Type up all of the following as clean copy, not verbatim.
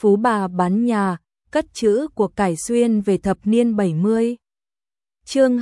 Phú bà bán nhà, cất trữ của cải xuyên về thập niên 70. Chương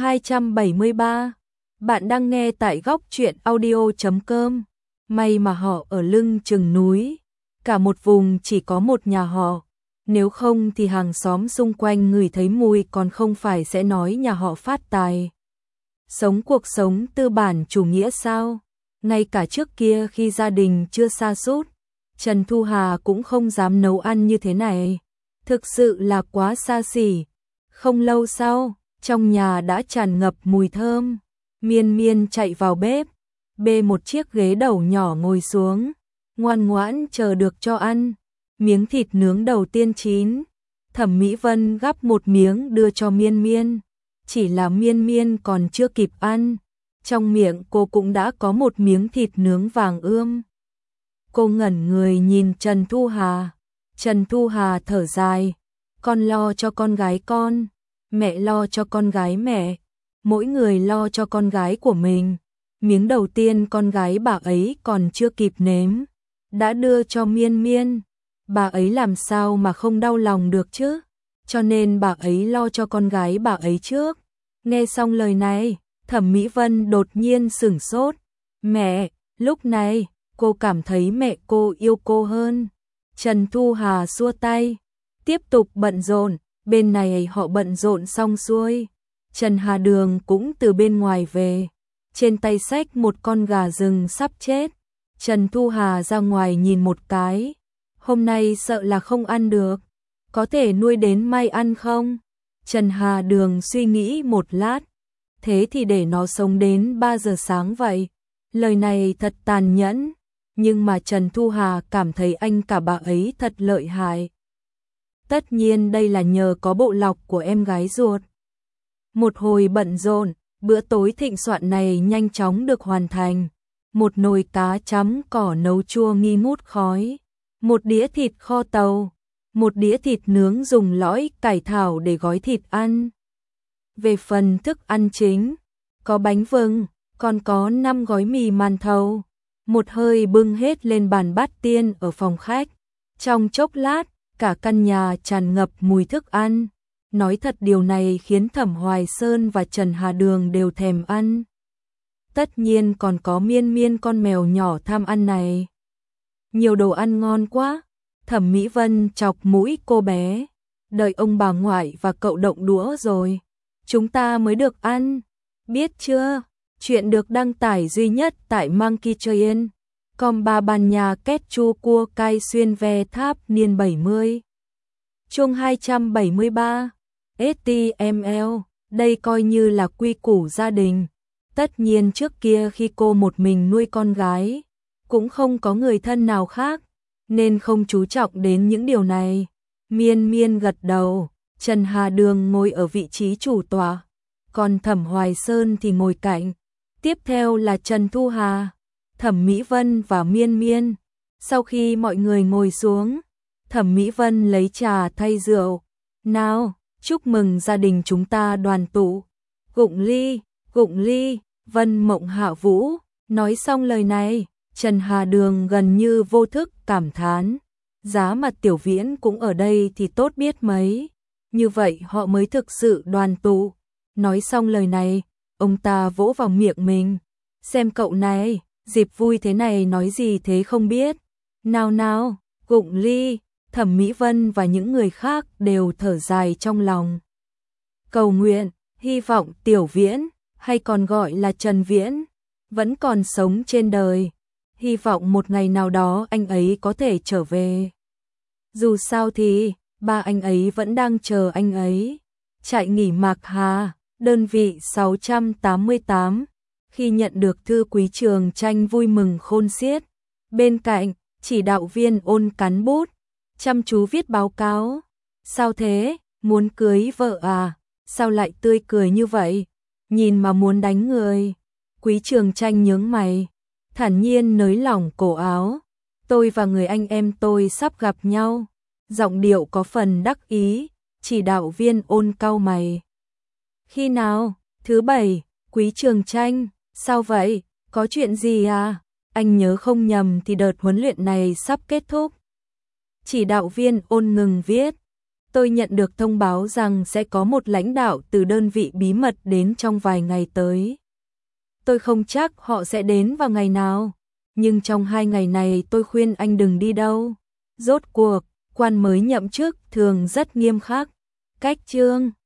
273. Bạn đang nghe tại góc truyện audio.com. May mà họ ở lưng chừng núi, cả một vùng chỉ có một nhà họ, nếu không thì hàng xóm xung quanh ngửi thấy mùi còn không phải sẽ nói nhà họ phát tài. Sống cuộc sống tư bản chủ nghĩa sao? Ngay cả trước kia khi gia đình chưa sa sút, Trần Thu Hà cũng không dám nấu ăn như thế này. Thực sự là quá xa xỉ. Không lâu sau, trong nhà đã tràn ngập mùi thơm. Miên Miên chạy vào bếp, bê một chiếc ghế đầu nhỏ ngồi xuống, ngoan ngoãn chờ được cho ăn. Miếng thịt nướng đầu tiên chín, Thẩm Mỹ Vân gắp một miếng đưa cho Miên Miên. Chỉ là Miên Miên còn chưa kịp ăn, trong miệng cô cũng đã có một miếng thịt nướng vàng ươm. Cô ngẩn người nhìn Trần Thu Hà. Trần Thu Hà thở dài, con lo cho con gái con, mẹ lo cho con gái mẹ, mỗi người lo cho con gái của mình. Miếng đầu tiên con gái bà ấy còn chưa kịp nếm, đã đưa cho Miên Miên. Bà ấy làm sao mà không đau lòng được chứ, cho nên bà ấy lo cho con gái bà ấy trước. Nghe xong lời này, Thẩm Mỹ Vân đột nhiên sửng sốt. Mẹ, lúc này, cô cảm thấy mẹ cô yêu cô hơn. Trần Thu Hà xua tay, tiếp tục bận rộn. Bên này họ bận rộn xong xuôi, Trần Hà Đường cũng từ bên ngoài về, trên tay xách một con gà rừng sắp chết. Trần Thu Hà ra ngoài nhìn một cái, hôm nay sợ là không ăn được, có thể nuôi đến mai ăn không? Trần Hà Đường suy nghĩ một lát, thế thì để nó sống đến 3 giờ sáng vậy. Lời này thật tàn nhẫn, nhưng mà Trần Thu Hà cảm thấy anh cả bà ấy thật lợi hại. Tất nhiên đây là nhờ có bộ lọc của em gái ruột. Một hồi bận rộn, bữa tối thịnh soạn này nhanh chóng được hoàn thành. Một nồi cá chấm cỏ nấu chua nghi ngút khói, một đĩa thịt kho tàu, một đĩa thịt nướng dùng lõi cải thảo để gói thịt ăn. Về phần thức ăn chính, có bánh vừng, còn có 5 gói mì màn thầu. Một hơi bưng hết lên bàn bát tiên ở phòng khách. Trong chốc lát, cả căn nhà tràn ngập mùi thức ăn. Nói thật điều này khiến Thẩm Hoài Sơn và Trần Hà Đường đều thèm ăn. Tất nhiên còn có Miên Miên con mèo nhỏ tham ăn này. Nhiều đồ ăn ngon quá. Thẩm Mỹ Vân chọc mũi cô bé. Đợi ông bà ngoại và cậu động đũa rồi, chúng ta mới được ăn. Biết chưa? Chuyện được đăng tải duy nhất tại Monkey Train. Com ba ban nhà kết chu cua cay xuyên ve tháp niên 70. Chương 273. HTML. Đây coi như là quy củ gia đình. Tất nhiên trước kia khi cô một mình nuôi con gái, cũng không có người thân nào khác, nên không chú trọng đến những điều này. Miên Miên gật đầu, Trần Hà Đường ngồi ở vị trí chủ tọa, còn Thẩm Hoài Sơn thì ngồi cạnh. Tiếp theo là Trần Thu Hà, Thẩm Mỹ Vân và Miên Miên. Sau khi mọi người ngồi xuống, Thẩm Mỹ Vân lấy trà thay rượu. Nào, chúc mừng gia đình chúng ta đoàn tụ. Gụng ly, Vân Mộng Hạ Vũ. Nói xong lời này, Trần Hà Đường gần như vô thức cảm thán. Giá mà Tiểu Viễn cũng ở đây thì tốt biết mấy. Như vậy họ mới thực sự đoàn tụ. Nói xong lời này, ông ta vỗ vào miệng mình. Xem cậu này, dịp vui thế này nói gì thế không biết. Nào, Gụng ly, Thẩm Mỹ Vân và những người khác đều thở dài trong lòng. Cầu nguyện, hy vọng Tiểu Viễn, hay còn gọi là Trần Viễn, vẫn còn sống trên đời. Hy vọng một ngày nào đó anh ấy có thể trở về. Dù sao thì, ba anh ấy vẫn đang chờ anh ấy. Trại nghỉ Mạc Hà, đơn vị 688. Khi nhận được thư Quý Trường Tranh vui mừng khôn xiết. Bên cạnh, chỉ đạo viên ôn cán bút, chăm chú viết báo cáo. Sao thế, muốn cưới vợ à? Sao lại tươi cười như vậy? Nhìn mà muốn đánh người. Quý Trường Tranh nhướng mày, thản nhiên nới lỏng cổ áo. Tôi và người anh em tôi sắp gặp nhau. Giọng điệu có phần đắc ý, chỉ đạo viên ôn cau mày. Khi nào? Thứ Bảy. Quý Trường Tranh, sao vậy? Có chuyện gì à? Anh nhớ không nhầm thì đợt huấn luyện này sắp kết thúc. Chỉ đạo viên Ôn ngừng viết. Tôi nhận được thông báo rằng sẽ có một lãnh đạo từ đơn vị bí mật đến trong vài ngày tới. Tôi không chắc họ sẽ đến vào ngày nào, nhưng trong 2 ngày này tôi khuyên anh đừng đi đâu. Rốt cuộc, quan mới nhậm chức thường rất nghiêm khắc. Cách chương